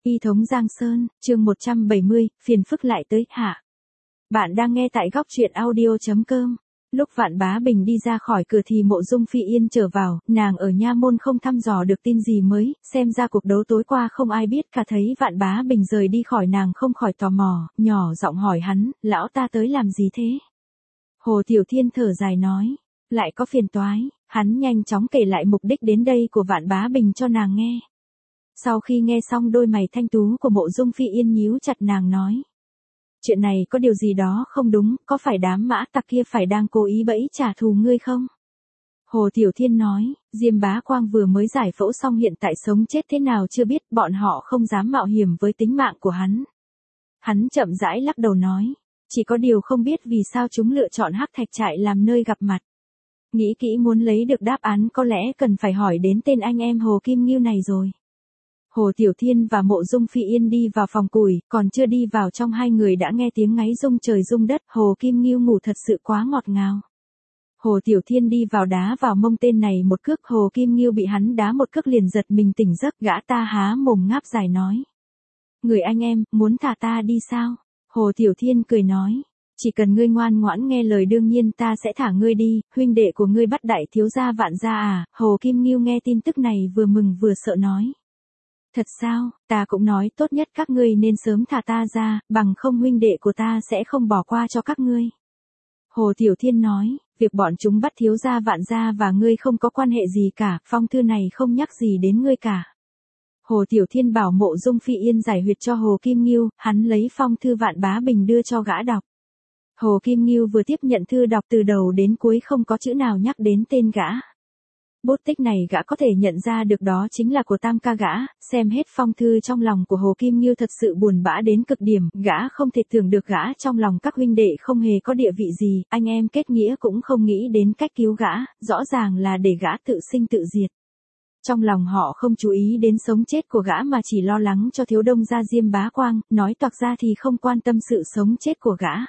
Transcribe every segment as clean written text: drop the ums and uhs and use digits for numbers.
Y thống Giang Sơn, chương 170, phiền phức lại tới, hạ. Bạn đang nghe tại góc truyện audio.com. Lúc Vạn Bá Bình đi ra khỏi cửa thì Mộ Dung Phi Yên trở vào, nàng ở nha môn không thăm dò được tin gì mới, xem ra cuộc đấu tối qua không ai biết cả. Thấy Vạn Bá Bình rời đi khỏi nàng không khỏi tò mò, nhỏ giọng hỏi hắn, lão ta tới làm gì thế? Hồ Tiểu Thiên thở dài nói, lại có phiền toái. Hắn nhanh chóng kể lại mục đích đến đây của Vạn Bá Bình cho nàng nghe. Sau khi nghe xong, đôi mày thanh tú của Mộ Dung Phi Yên nhíu chặt, nàng nói, chuyện này có điều gì đó không đúng, có phải đám mã tặc kia phải đang cố ý bẫy trả thù ngươi không? Hồ Tiểu Thiên nói, Diêm Bá Quang vừa mới giải phẫu xong, hiện tại sống chết thế nào chưa biết, bọn họ không dám mạo hiểm với tính mạng của hắn. Hắn chậm rãi lắc đầu nói, chỉ có điều không biết vì sao chúng lựa chọn Hắc Thạch Trại làm nơi gặp mặt. Nghĩ kỹ muốn lấy được đáp án có lẽ cần phải hỏi đến tên anh em Hồ Kim Ngưu này rồi. Hồ Tiểu Thiên và Mộ Dung Phi Yên đi vào phòng củi, còn chưa đi vào trong hai người đã nghe tiếng ngáy rung trời rung đất. Hồ Kim Ngưu ngủ thật sự quá ngọt ngào. Hồ Tiểu Thiên đi vào đá vào mông tên này một cước, Hồ Kim Ngưu bị hắn đá một cước liền giật mình tỉnh giấc, gã ta há mồm ngáp dài nói, người anh em, muốn thả ta đi sao? Hồ Tiểu Thiên cười nói, chỉ cần ngươi ngoan ngoãn nghe lời đương nhiên ta sẽ thả ngươi đi. Huynh đệ của ngươi bắt đại thiếu gia Vạn gia à? Hồ Kim Ngưu nghe tin tức này vừa mừng vừa sợ nói, thật sao? Ta cũng nói tốt nhất các ngươi nên sớm thả ta ra, bằng không huynh đệ của ta sẽ không bỏ qua cho các ngươi. Hồ Tiểu Thiên nói, việc bọn chúng bắt thiếu gia Vạn gia và ngươi không có quan hệ gì cả, phong thư này không nhắc gì đến ngươi cả. Hồ Tiểu Thiên bảo Mộ Dung Phi Yên giải huyệt cho Hồ Kim Ngưu, hắn lấy phong thư Vạn Bá Bình đưa cho gã đọc. Hồ Kim Ngưu vừa tiếp nhận thư đọc từ đầu đến cuối không có chữ nào nhắc đến tên gã. Bút tích này gã có thể nhận ra được đó chính là của tam ca gã. Xem hết phong thư, trong lòng của Hồ Kim Ngưu thật sự buồn bã đến cực điểm, gã không thể tưởng được gã trong lòng các huynh đệ không hề có địa vị gì, anh em kết nghĩa cũng không nghĩ đến cách cứu gã, rõ ràng là để gã tự sinh tự diệt. Trong lòng họ không chú ý đến sống chết của gã mà chỉ lo lắng cho thiếu đông gia Diêm Bá Quang, nói toạc ra thì không quan tâm sự sống chết của gã.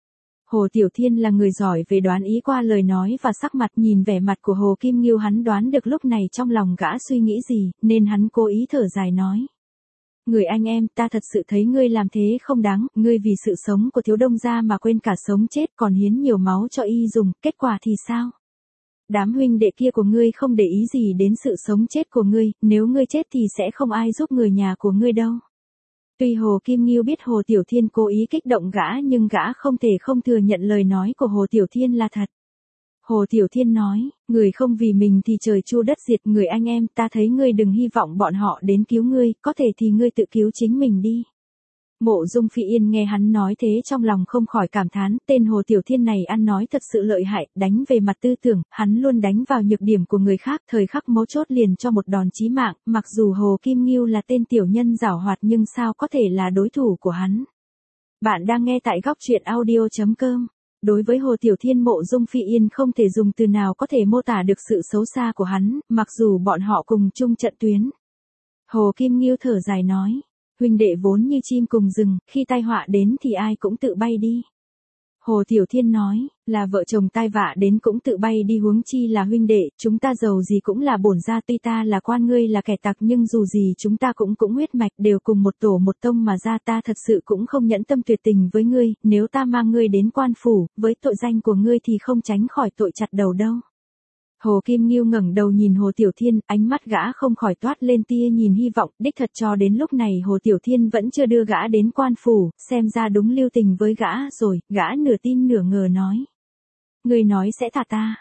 Hồ Tiểu Thiên là người giỏi về đoán ý qua lời nói và sắc mặt, nhìn vẻ mặt của Hồ Kim Ngưu hắn đoán được lúc này trong lòng gã suy nghĩ gì, nên hắn cố ý thở dài nói, người anh em, ta thật sự thấy ngươi làm thế không đáng, ngươi vì sự sống của thiếu đông gia mà quên cả sống chết, còn hiến nhiều máu cho y dùng, kết quả thì sao? Đám huynh đệ kia của ngươi không để ý gì đến sự sống chết của ngươi, nếu ngươi chết thì sẽ không ai giúp người nhà của ngươi đâu. Tuy Hồ Kim Ngưu biết Hồ Tiểu Thiên cố ý kích động gã, nhưng gã không thể không thừa nhận lời nói của Hồ Tiểu Thiên là thật. Hồ Tiểu Thiên nói, người không vì mình thì trời chu đất diệt, người anh em, ta thấy ngươi đừng hy vọng bọn họ đến cứu ngươi, có thể thì ngươi tự cứu chính mình đi. Mộ Dung Phi Yên nghe hắn nói thế trong lòng không khỏi cảm thán, tên Hồ Tiểu Thiên này ăn nói thật sự lợi hại, đánh về mặt tư tưởng, hắn luôn đánh vào nhược điểm của người khác, thời khắc mấu chốt liền cho một đòn chí mạng, mặc dù Hồ Kim Ngưu là tên tiểu nhân giảo hoạt nhưng sao có thể là đối thủ của hắn. Bạn đang nghe tại góc truyện audio.com. Đối với Hồ Tiểu Thiên, Mộ Dung Phi Yên không thể dùng từ nào có thể mô tả được sự xấu xa của hắn, mặc dù bọn họ cùng chung trận tuyến. Hồ Kim Ngưu thở dài nói, huynh đệ vốn như chim cùng rừng, khi tai họa đến thì ai cũng tự bay đi. Hồ Tiểu Thiên nói, là vợ chồng tai vạ đến cũng tự bay đi, huống chi là huynh đệ, chúng ta giàu gì cũng là bổn gia, tuy ta là quan ngươi là kẻ tặc nhưng dù gì chúng ta cũng huyết mạch, đều cùng một tổ một tông mà ra, ta thật sự cũng không nhẫn tâm tuyệt tình với ngươi, nếu ta mang ngươi đến quan phủ, với tội danh của ngươi thì không tránh khỏi tội chặt đầu đâu. Hồ Kim Ngưu ngẩng đầu nhìn Hồ Tiểu Thiên, ánh mắt gã không khỏi toát lên tia nhìn hy vọng, đích thật cho đến lúc này Hồ Tiểu Thiên vẫn chưa đưa gã đến quan phủ, xem ra đúng lưu tình với gã rồi, gã nửa tin nửa ngờ nói. Ngươi nói sẽ thả ta.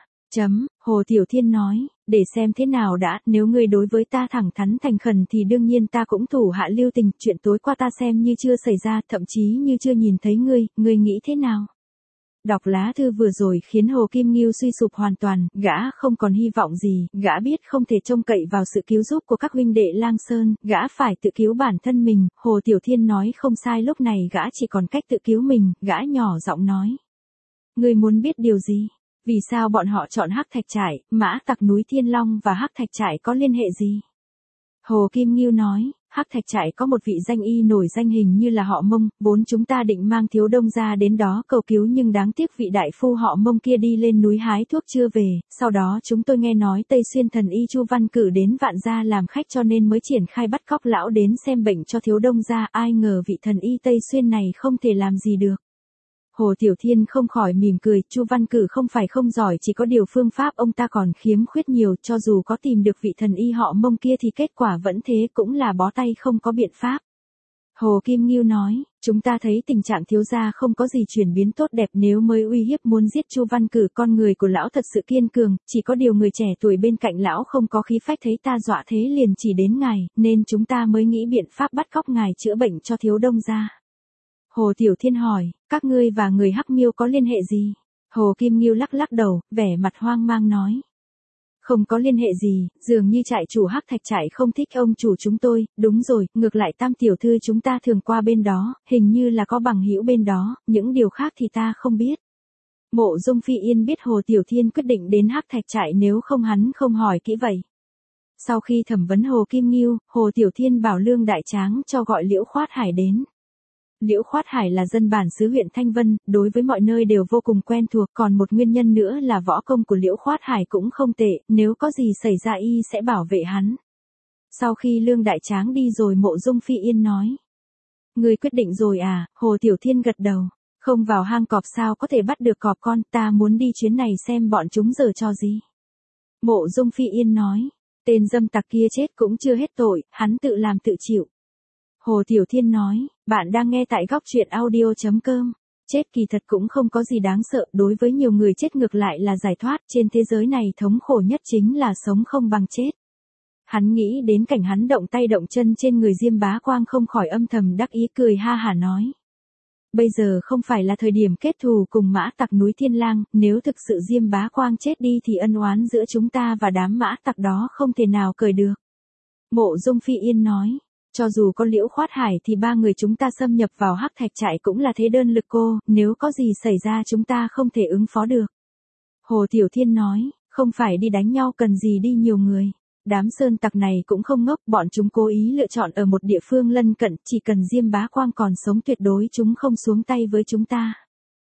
Hồ Tiểu Thiên nói, để xem thế nào đã, nếu ngươi đối với ta thẳng thắn thành khẩn thì đương nhiên ta cũng thủ hạ lưu tình, chuyện tối qua ta xem như chưa xảy ra, thậm chí như chưa nhìn thấy ngươi nghĩ thế nào? Đọc lá thư vừa rồi khiến Hồ Kim Ngưu suy sụp hoàn toàn, gã không còn hy vọng gì, gã biết không thể trông cậy vào sự cứu giúp của các huynh đệ Lang Sơn, gã phải tự cứu bản thân mình. Hồ Tiểu Thiên nói không sai, lúc này gã chỉ còn cách tự cứu mình, gã nhỏ giọng nói. Ngươi muốn biết điều gì? Vì sao bọn họ chọn Hắc Thạch Trại, mã tặc núi Thiên Long và Hắc Thạch Trại có liên hệ gì? Hồ Kim Ngưu nói, Hắc Thạch Trại có một vị danh y nổi danh hình như là họ Mông, vốn chúng ta định mang Thiếu Đông ra đến đó cầu cứu nhưng đáng tiếc vị đại phu họ Mông kia đi lên núi hái thuốc chưa về, sau đó chúng tôi nghe nói Tây Xuyên thần y Chu Văn Cử đến Vạn Gia làm khách cho nên mới triển khai bắt cóc lão đến xem bệnh cho Thiếu Đông ra, ai ngờ vị thần y Tây Xuyên này không thể làm gì được. Hồ Tiểu Thiên không khỏi mỉm cười, Chu Văn Cử không phải không giỏi, chỉ có điều phương pháp ông ta còn khiếm khuyết nhiều, cho dù có tìm được vị thần y họ Mông kia thì kết quả vẫn thế, cũng là bó tay không có biện pháp. Hồ Kim Ngưu nói, chúng ta thấy tình trạng thiếu gia không có gì chuyển biến tốt đẹp, nếu mới uy hiếp muốn giết Chu Văn Cử, con người của lão thật sự kiên cường, chỉ có điều người trẻ tuổi bên cạnh lão không có khí phách, thấy ta dọa thế liền chỉ đến ngài, nên chúng ta mới nghĩ biện pháp bắt cóc ngài chữa bệnh cho Thiếu Đông gia. Hồ Tiểu Thiên hỏi, các ngươi và người Hắc Miêu có liên hệ gì? Hồ Kim Ngưu lắc lắc đầu, vẻ mặt hoang mang nói. Không có liên hệ gì, dường như trại chủ Hắc Thạch Trại không thích ông chủ chúng tôi, đúng rồi, ngược lại Tam tiểu thư chúng ta thường qua bên đó, hình như là có bằng hữu bên đó, những điều khác thì ta không biết. Mộ Dung Phi Yên biết Hồ Tiểu Thiên quyết định đến Hắc Thạch Trại, nếu không hắn không hỏi kỹ vậy. Sau khi thẩm vấn Hồ Kim Ngưu, Hồ Tiểu Thiên bảo Lương Đại Tráng cho gọi Liễu Khoát Hải đến. Liễu Khoát Hải là dân bản xứ huyện Thanh Vân, đối với mọi nơi đều vô cùng quen thuộc, còn một nguyên nhân nữa là võ công của Liễu Khoát Hải cũng không tệ, nếu có gì xảy ra y sẽ bảo vệ hắn. Sau khi Lương Đại Tráng đi rồi, Mộ Dung Phi Yên nói. Ngươi quyết định rồi à? Hồ Tiểu Thiên gật đầu. Không vào hang cọp sao có thể bắt được cọp con, ta muốn đi chuyến này xem bọn chúng giở trò gì. Mộ Dung Phi Yên nói. Tên dâm tặc kia chết cũng chưa hết tội, hắn tự làm tự chịu. Hồ Tiểu Thiên nói, bạn đang nghe tại góc truyện audio.com. Chết kỳ thật cũng không có gì đáng sợ, đối với nhiều người chết ngược lại là giải thoát, trên thế giới này thống khổ nhất chính là sống không bằng chết. Hắn nghĩ đến cảnh hắn động tay động chân trên người Diêm Bá Quang không khỏi âm thầm đắc ý, cười ha hả nói. Bây giờ không phải là thời điểm kết thù cùng mã tặc núi Thiên Lang, nếu thực sự Diêm Bá Quang chết đi thì ân oán giữa chúng ta và đám mã tặc đó không thể nào cởi được. Mộ Dung Phi Yên nói. Cho dù có Liễu Khoát Hải thì ba người chúng ta xâm nhập vào Hắc Thạch Trại cũng là thế đơn lực cô, nếu có gì xảy ra chúng ta không thể ứng phó được. Hồ Tiểu Thiên nói, không phải đi đánh nhau cần gì đi nhiều người. Đám sơn tặc này cũng không ngốc, bọn chúng cố ý lựa chọn ở một địa phương lân cận, chỉ cần Diêm Bá Quang còn sống tuyệt đối chúng không xuống tay với chúng ta.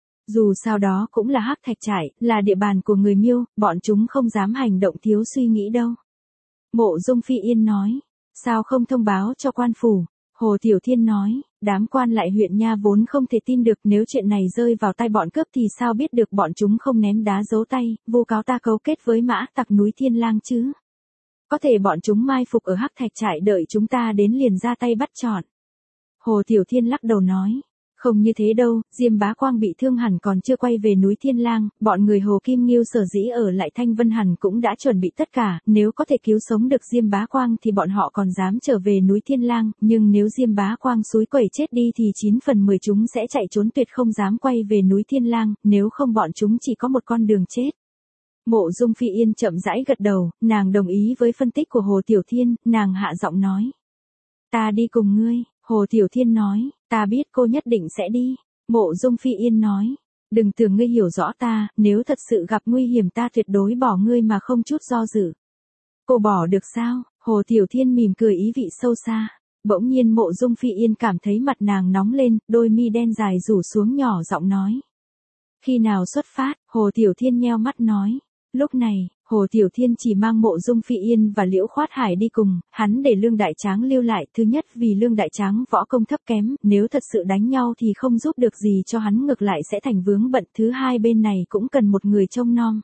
Dù sao đó cũng là Hắc Thạch Trại, là địa bàn của người Miêu, bọn chúng không dám hành động thiếu suy nghĩ đâu. Mộ Dung Phi Yên nói. Sao không thông báo cho quan phủ? Hồ Tiểu Thiên nói, đám quan lại huyện nha vốn không thể tin được, nếu chuyện này rơi vào tay bọn cướp thì sao biết được bọn chúng không ném đá giấu tay, vu cáo ta cấu kết với mã tặc núi Thiên Lang chứ. Có thể bọn chúng mai phục ở Hắc Thạch Trại đợi chúng ta đến liền ra tay bắt trọn. Hồ Tiểu Thiên lắc đầu nói. Không như thế đâu, Diêm Bá Quang bị thương hẳn còn chưa quay về núi Thiên Lang, bọn người Hồ Kim Ngưu sở dĩ ở lại Thanh Vân hẳn cũng đã chuẩn bị tất cả, nếu có thể cứu sống được Diêm Bá Quang thì bọn họ còn dám trở về núi Thiên Lang, nhưng nếu Diêm Bá Quang xúi quẩy chết đi thì 9 phần 10 chúng sẽ chạy trốn, tuyệt không dám quay về núi Thiên Lang, nếu không bọn chúng chỉ có một con đường chết. Mộ Dung Phi Yên chậm rãi gật đầu, nàng đồng ý với phân tích của Hồ Tiểu Thiên, nàng hạ giọng nói. Ta đi cùng ngươi. Hồ Tiểu Thiên nói, ta biết cô nhất định sẽ đi. Mộ Dung Phi Yên nói, đừng tưởng ngươi hiểu rõ ta, nếu thật sự gặp nguy hiểm ta tuyệt đối bỏ ngươi mà không chút do dự. Cô bỏ được sao? Hồ Tiểu Thiên mỉm cười ý vị sâu xa. Bỗng nhiên Mộ Dung Phi Yên cảm thấy mặt nàng nóng lên, đôi mi đen dài rủ xuống, nhỏ giọng nói. Khi nào xuất phát? Hồ Tiểu Thiên nheo mắt nói. Lúc này, Hồ Tiểu Thiên chỉ mang Mộ Dung Phi Yên và Liễu Khoát Hải đi cùng, hắn để Lương Đại Tráng lưu lại, thứ nhất vì Lương Đại Tráng võ công thấp kém, nếu thật sự đánh nhau thì không giúp được gì cho hắn, ngược lại sẽ thành vướng bận, thứ hai bên này cũng cần một người trông nom.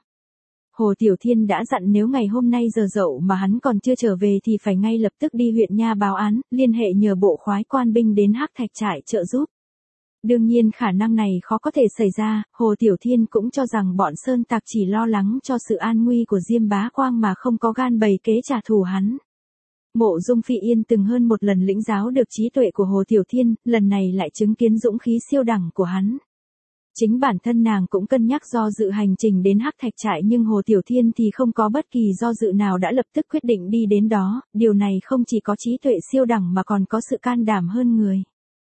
Hồ Tiểu Thiên đã dặn nếu ngày hôm nay giờ dậu mà hắn còn chưa trở về thì phải ngay lập tức đi huyện nha báo án, liên hệ nhờ bộ khoái quan binh đến Hắc Thạch Trại trợ giúp. Đương nhiên khả năng này khó có thể xảy ra, Hồ Tiểu Thiên cũng cho rằng bọn sơn tặc chỉ lo lắng cho sự an nguy của Diêm Bá Quang mà không có gan bày kế trả thù hắn. Mộ Dung Phi Yên từng hơn một lần lĩnh giáo được trí tuệ của Hồ Tiểu Thiên, lần này lại chứng kiến dũng khí siêu đẳng của hắn. Chính bản thân nàng cũng cân nhắc do dự hành trình đến Hắc Thạch Trại, nhưng Hồ Tiểu Thiên thì không có bất kỳ do dự nào đã lập tức quyết định đi đến đó, điều này không chỉ có trí tuệ siêu đẳng mà còn có sự can đảm hơn người.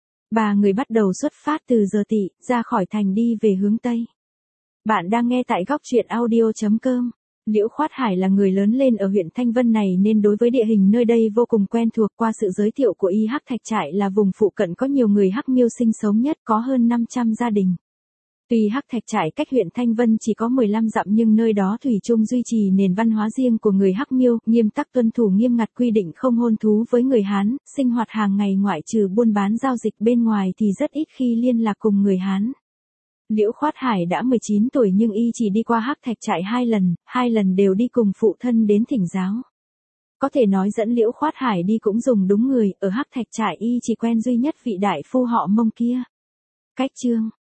Ba người bắt đầu xuất phát từ Giờ Tỵ, ra khỏi thành đi về hướng Tây. Bạn đang nghe tại góc truyện audio.com. Liễu Khoát Hải là người lớn lên ở huyện Thanh Vân này nên đối với địa hình nơi đây vô cùng quen thuộc. Qua sự giới thiệu của y, Hắc Thạch Trại là vùng phụ cận có nhiều người Hắc Miêu sinh sống nhất, có hơn 500 gia đình. Tuy Hắc Thạch Trại cách huyện Thanh Vân chỉ có 15 dặm nhưng nơi đó thủy chung duy trì nền văn hóa riêng của người Hắc Miêu, nghiêm tắc tuân thủ nghiêm ngặt quy định không hôn thú với người Hán, sinh hoạt hàng ngày ngoại trừ buôn bán giao dịch bên ngoài thì rất ít khi liên lạc cùng người Hán. Liễu Khoát Hải đã 19 tuổi nhưng y chỉ đi qua Hắc Thạch Trại 2 lần đều đi cùng phụ thân đến thỉnh giáo. Có thể nói dẫn Liễu Khoát Hải đi cũng dùng đúng người, ở Hắc Thạch Trại y chỉ quen duy nhất vị đại phu họ Mông kia. Cách chương